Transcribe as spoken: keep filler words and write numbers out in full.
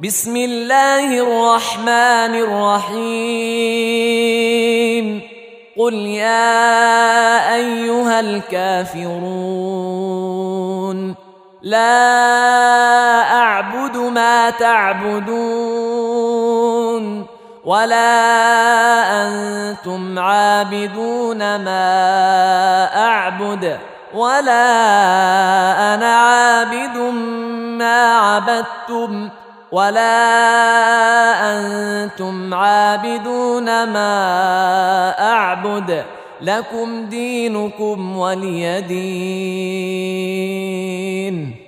بسم الله الرحمن الرحيم قل يا أيها الكافرون لا أعبد ما تعبدون ولا أنتم عابدون ما أعبد ولا أنا عابد ما عبدتم ولا أنتم عابدون ما أعبد لكم دينكم ولي دين.